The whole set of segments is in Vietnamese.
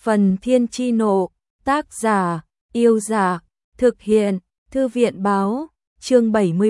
Phần Thiên Chi Nộ, tác giả, Yêu Giả, thực hiện, Thư viện báo, chương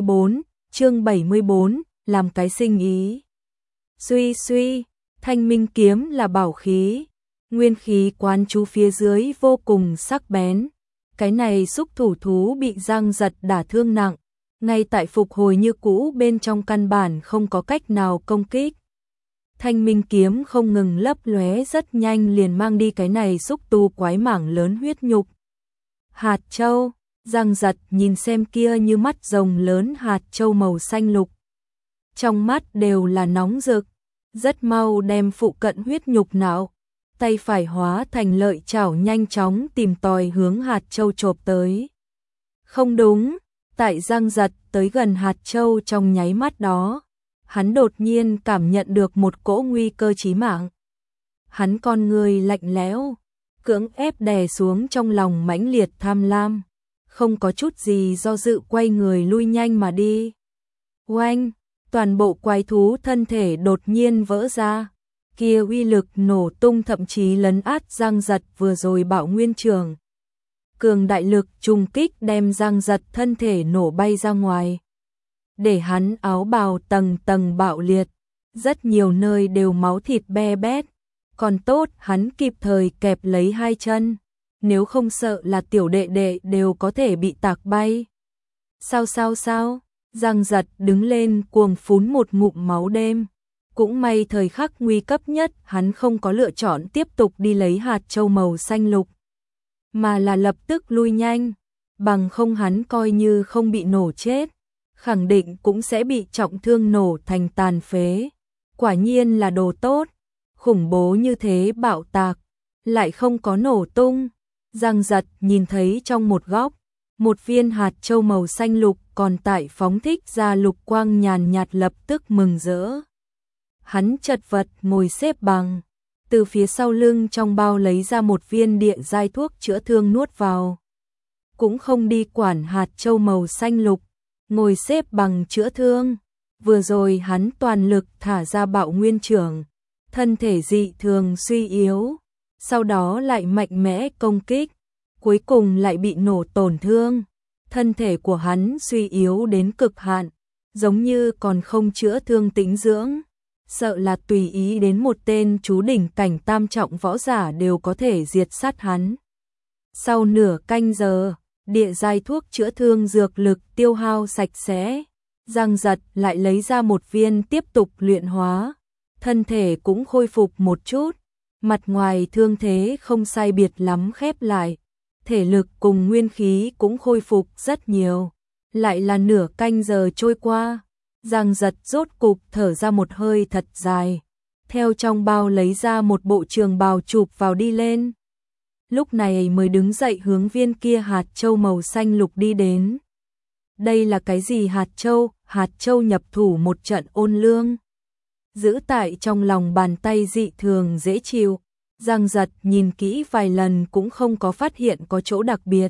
74, làm cái sinh ý. Suy, Thanh Minh kiếm là bảo khí, nguyên khí quán chú phía dưới vô cùng sắc bén. Cái này xúc thủ thú bị Giang Giật đả thương nặng, ngay tại phục hồi như cũ bên trong căn bản không có cách nào công kích. Thanh Minh kiếm không ngừng lấp lóe rất nhanh liền mang đi cái này xúc tu quái mảng lớn huyết nhục. Hạt châu, Giang Giật nhìn xem kia như mắt rồng lớn hạt châu màu xanh lục. Trong mắt đều là nóng rực, rất mau đem phụ cận huyết nhục não. Tay phải hóa thành lợi chảo nhanh chóng tìm tòi hướng hạt châu chộp tới. Không đúng, tại Giang Giật tới gần hạt châu trong nháy mắt đó, hắn đột nhiên cảm nhận được một cỗ nguy cơ chí mạng. Hắn con người lạnh lẽo, cưỡng ép đè xuống trong lòng mãnh liệt tham lam, không có chút gì do dự quay người lui nhanh mà đi. Oanh, toàn bộ quái thú thân thể đột nhiên vỡ ra, kia uy lực nổ tung thậm chí lấn át Giang Giật vừa rồi bạo nguyên trường. Cường đại lực trùng kích đem Giang Giật thân thể nổ bay ra ngoài, để hắn áo bào tầng tầng bạo liệt, rất nhiều nơi đều máu thịt be bét, còn tốt hắn kịp thời kẹp lấy hai chân, nếu không sợ là tiểu đệ đệ đều có thể bị tạc bay. Sao, Giang Giật đứng lên cuồng phún một ngụm máu đêm, cũng may thời khắc nguy cấp nhất hắn không có lựa chọn tiếp tục đi lấy hạt châu màu xanh lục, mà là lập tức lui nhanh, bằng không hắn coi như không bị nổ chết, khẳng định cũng sẽ bị trọng thương nổ thành tàn phế. Quả nhiên là đồ tốt, khủng bố như thế bạo tạc, lại không có nổ tung. Giang Giật nhìn thấy trong một góc, một viên hạt châu màu xanh lục còn tại phóng thích ra lục quang nhàn nhạt, lập tức mừng rỡ. Hắn chật vật ngồi xếp bằng, từ phía sau lưng trong bao lấy ra một viên địa giai thuốc chữa thương nuốt vào. Cũng không đi quản hạt châu màu xanh lục, ngồi xếp bằng chữa thương. Vừa rồi hắn toàn lực thả ra bạo nguyên trưởng, thân thể dị thường suy yếu, sau đó lại mạnh mẽ công kích, cuối cùng lại bị nổ tổn thương. Thân thể của hắn suy yếu đến cực hạn, giống như còn không chữa thương tĩnh dưỡng, sợ là tùy ý đến một tên chú đỉnh cảnh tam trọng võ giả đều có thể diệt sát hắn. Sau nửa canh giờ, địa giai thuốc chữa thương dược lực tiêu hao sạch sẽ, Giang Giật lại lấy ra một viên tiếp tục luyện hóa, thân thể cũng khôi phục một chút, mặt ngoài thương thế không sai biệt lắm khép lại, thể lực cùng nguyên khí cũng khôi phục rất nhiều. Lại là nửa canh giờ trôi qua, Giang Giật rốt cục thở ra một hơi thật dài, theo trong bao lấy ra một bộ trường bào chụp vào đi lên. Lúc này mới đứng dậy hướng viên kia hạt châu màu xanh lục đi đến. Đây là cái gì hạt châu? Hạt châu nhập thủ một trận ôn lương, giữ tại trong lòng bàn tay dị thường dễ chịu. Giang Giật nhìn kỹ vài lần cũng không có phát hiện có chỗ đặc biệt.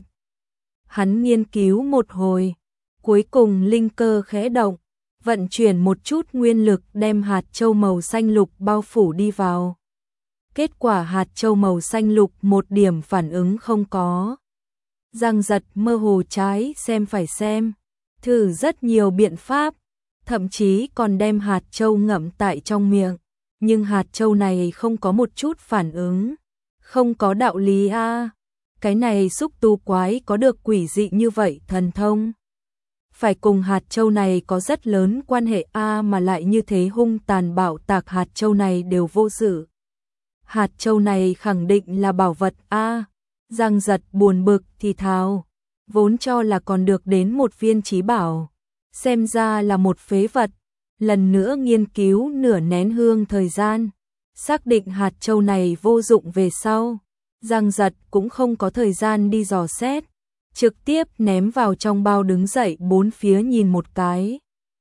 Hắn nghiên cứu một hồi, cuối cùng linh cơ khẽ động, vận chuyển một chút nguyên lực đem hạt châu màu xanh lục bao phủ đi vào. Kết quả hạt châu màu xanh lục một điểm phản ứng không có. Giang Giật mơ hồ trái xem phải xem, thử rất nhiều biện pháp, thậm chí còn đem hạt châu ngậm tại trong miệng, nhưng hạt châu này không có một chút phản ứng. Không có đạo lý a, cái này xúc tu quái có được quỷ dị như vậy thần thông, phải cùng hạt châu này có rất lớn quan hệ a, mà lại như thế hung tàn bạo tạc hạt châu này đều vô sự. Hạt châu này khẳng định là bảo vật a. Giang Giật buồn bực thì thào, vốn cho là còn được đến một viên chí bảo, xem ra là một phế vật. Lần nữa nghiên cứu nửa nén hương thời gian, xác định hạt châu này vô dụng về sau, Giang Giật cũng không có thời gian đi dò xét, trực tiếp ném vào trong bao đứng dậy bốn phía nhìn một cái.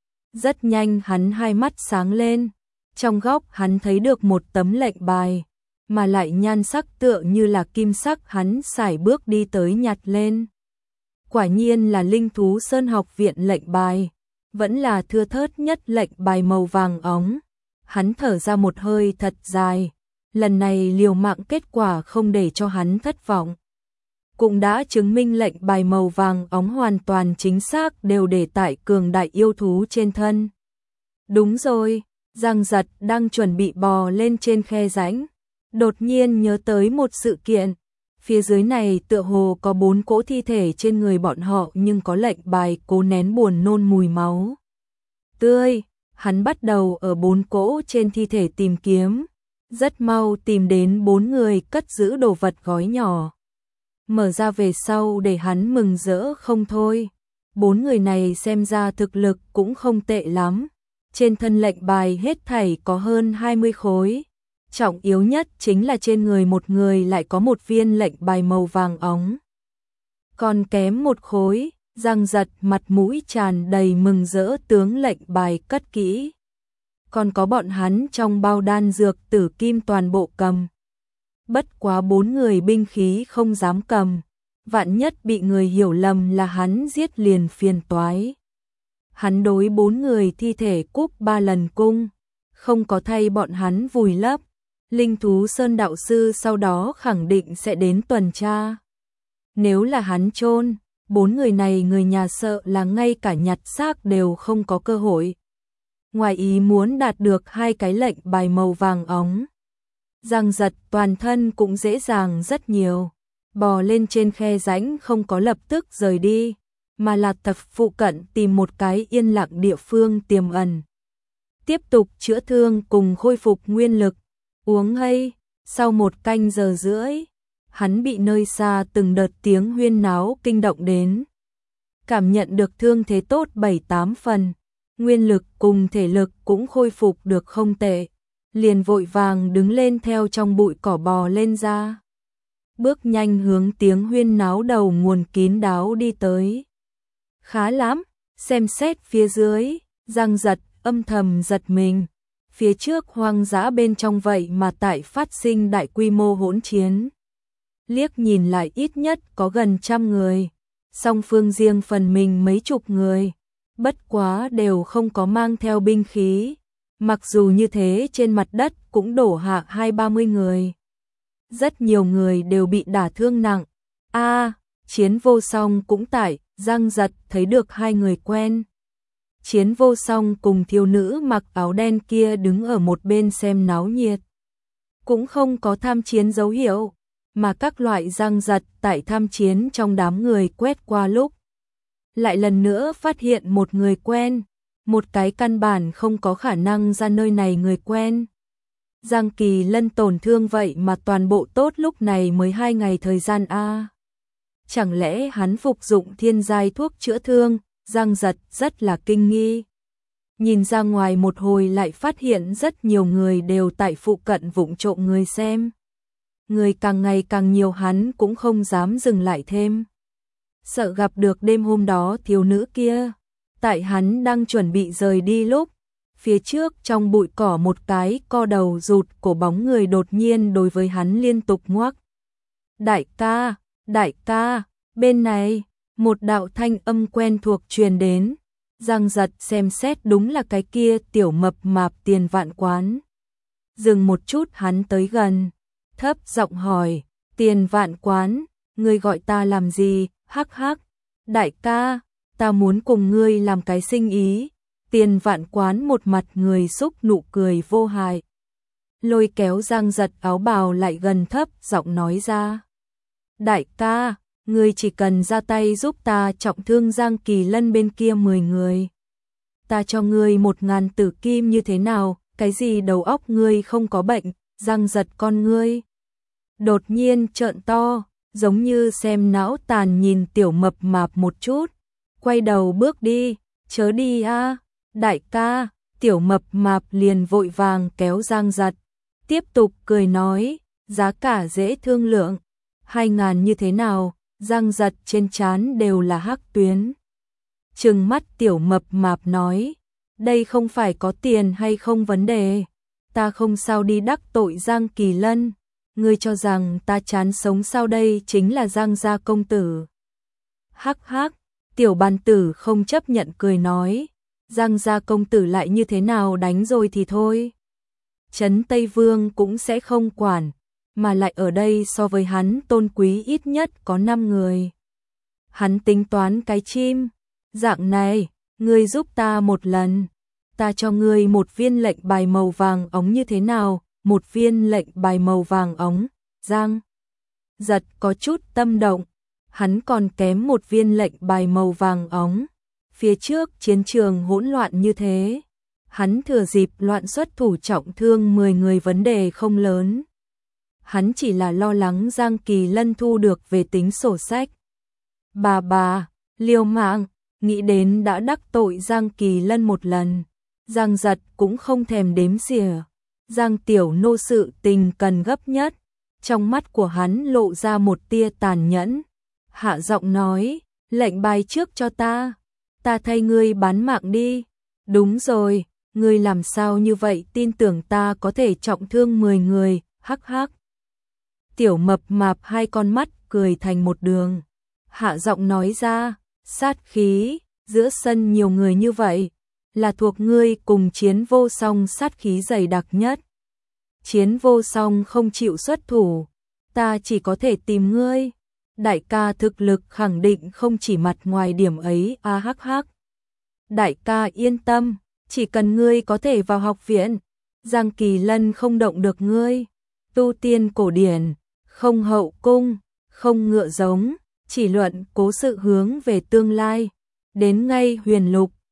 Rất nhanh hắn hai mắt sáng lên, trong góc hắn thấy được một tấm lệnh bài, mà lại nhan sắc tựa như là kim sắc, hắn sải bước đi tới nhặt lên. Quả nhiên là Linh Thú Sơn học viện lệnh bài, vẫn là thưa thớt nhất lệnh bài màu vàng óng. Hắn thở ra một hơi thật dài, lần này liều mạng kết quả không để cho hắn thất vọng. Cũng đã chứng minh lệnh bài màu vàng óng hoàn toàn chính xác đều để tại cường đại yêu thú trên thân. Đúng rồi, Giang Giật đang chuẩn bị bò lên trên khe rãnh, đột nhiên nhớ tới một sự kiện. Phía dưới này tựa hồ có 4 cỗ thi thể trên người bọn họ nhưng có lệnh bài cố nén buồn nôn mùi máu tươi. Hắn bắt đầu ở 4 cỗ trên thi thể tìm kiếm, rất mau tìm đến 4 người cất giữ đồ vật gói nhỏ. Mở ra về sau để hắn mừng rỡ không thôi. 4 người này xem ra thực lực cũng không tệ lắm. Trên thân lệnh bài hết thảy có hơn 20 khối. Trọng yếu nhất chính là trên người một người lại có một viên lệnh bài màu vàng óng. Còn kém một khối, Giang Giật mặt mũi tràn đầy mừng rỡ tướng lệnh bài cất kỹ. Còn có bọn hắn trong bao đan dược tử kim toàn bộ cầm. Bất quá 4 người binh khí không dám cầm, vạn nhất bị người hiểu lầm là hắn giết liền phiền toái. Hắn đối 4 người thi thể cúc 3 lần cung, không có thay bọn hắn vùi lấp. Linh thú Sơn đạo sư sau đó khẳng định sẽ đến tuần tra. Nếu là hắn chôn, 4 người này người nhà sợ là ngay cả nhặt xác đều không có cơ hội. Ngoài ý muốn đạt được 2 cái lệnh bài màu vàng óng, Giang Giật toàn thân cũng dễ dàng rất nhiều. Bò lên trên khe rãnh không có lập tức rời đi, mà là tập phụ cận tìm một cái yên lặng địa phương tiềm ẩn. Tiếp tục chữa thương cùng khôi phục nguyên lực. Uống hay, sau 1 canh giờ rưỡi, hắn bị nơi xa từng đợt tiếng huyên náo kinh động đến. Cảm nhận được thương thế tốt 7-8 phần, nguyên lực cùng thể lực cũng khôi phục được không tệ. Liền vội vàng đứng lên theo trong bụi cỏ bò lên ra. Bước nhanh hướng tiếng huyên náo đầu nguồn kín đáo đi tới. Khá lắm, xem xét phía dưới, Giang Giật âm thầm giật mình. Phía trước hoang dã bên trong vậy mà tại phát sinh đại quy mô hỗn chiến. Liếc nhìn lại ít nhất có gần 100 người, song phương riêng phần mình mấy chục người, bất quá đều không có mang theo binh khí. Mặc dù như thế trên mặt đất cũng đổ hạ 20-30 người. Rất nhiều người đều bị đả thương nặng. Chiến vô song cũng tại, Giang Giật thấy được 2 người quen. Chiến vô song cùng thiếu nữ mặc áo đen kia đứng ở một bên xem náo nhiệt. Cũng không có tham chiến dấu hiệu, mà các loại Giang Giật tại tham chiến trong đám người quét qua lúc. Lại lần nữa phát hiện một người quen, một cái căn bản không có khả năng ra nơi này người quen. Giang Kỳ Lân tổn thương vậy mà toàn bộ tốt lúc này mới 2 ngày thời gian a. Chẳng lẽ hắn phục dụng thiên giai thuốc chữa thương? Giang Giật rất là kinh nghi. Nhìn ra ngoài một hồi lại phát hiện rất nhiều người đều tại phụ cận vụng trộm người xem. Người càng ngày càng nhiều hắn cũng không dám dừng lại thêm. Sợ gặp được đêm hôm đó thiếu nữ kia. Tại hắn đang chuẩn bị rời đi lúc, phía trước trong bụi cỏ một cái co đầu rụt cổ bóng người đột nhiên đối với hắn liên tục ngoắc. Đại ca, bên này, một đạo thanh âm quen thuộc truyền đến. Giang Giật xem xét đúng là cái kia tiểu mập mạp Tiền Vạn Quán. Dừng một chút hắn tới gần, thấp giọng hỏi, Tiền Vạn Quán, ngươi gọi ta làm gì? Hắc hắc, đại ca, ta muốn cùng ngươi làm cái sinh ý. Tiền Vạn Quán một mặt người xúc nụ cười vô hại. Lôi kéo Giang Giật áo bào lại gần thấp giọng nói ra. Đại ca, ngươi chỉ cần ra tay giúp ta trọng thương Giang Kỳ Lân bên kia 10 người. Ta cho ngươi 1000 tử kim như thế nào? Cái gì đầu óc ngươi không có bệnh? Giang Giật con ngươi đột nhiên trợn to, giống như xem não tàn nhìn tiểu mập mạp một chút. Quay đầu bước đi, chớ đi a, đại ca. Tiểu mập mạp liền vội vàng kéo Giang Giật, tiếp tục cười nói, giá cả dễ thương lượng, 2000 như thế nào? Giang Giật trên trán đều là hắc tuyến. Trừng mắt tiểu mập mạp nói, đây không phải có tiền hay không vấn đề, ta không sao đi đắc tội Giang Kỳ Lân, ngươi cho rằng ta chán sống sao? Đây chính là Giang gia công tử. Hắc hắc, tiểu bàn tử không chấp nhận cười nói, Giang gia công tử lại như thế nào, đánh rồi thì thôi. Trấn Tây Vương cũng sẽ không quản, mà lại ở đây so với hắn tôn quý ít nhất có 5 người. Hắn tính toán cái chim, dạng này, ngươi giúp ta một lần, ta cho ngươi một viên lệnh bài màu vàng óng như thế nào? Một viên lệnh bài màu vàng óng. Giang Giật có chút tâm động, hắn còn kém một viên lệnh bài màu vàng óng. Phía trước chiến trường hỗn loạn như thế, hắn thừa dịp loạn xuất thủ trọng thương 10 người vấn đề không lớn. Hắn chỉ là lo lắng Giang Kỳ Lân thu được về tính sổ sách. Bà, liều mạng, nghĩ đến đã đắc tội Giang Kỳ Lân một lần. Giang Giật cũng không thèm đếm xỉa. Giang tiểu nô sự tình cần gấp nhất. Trong mắt của hắn lộ ra một tia tàn nhẫn. Hạ giọng nói, lệnh bài trước cho ta thay ngươi bán mạng đi. Đúng rồi, ngươi làm sao như vậy tin tưởng ta có thể trọng thương 10 người, hắc hắc. Tiểu mập mạp hai con mắt cười thành một đường. Hạ giọng nói ra, sát khí, giữa sân nhiều người như vậy, là thuộc ngươi cùng Chiến Vô Song sát khí dày đặc nhất. Chiến Vô Song không chịu xuất thủ, ta chỉ có thể tìm ngươi. Đại ca thực lực khẳng định không chỉ mặt ngoài điểm ấy, a hắc hắc. Đại ca yên tâm, chỉ cần ngươi có thể vào học viện, Giang Kỳ Lân không động được ngươi. Tu tiên cổ điển, không hậu cung, không ngựa giống, chỉ luận cố sự hướng về tương lai. Đến ngay huyền lục,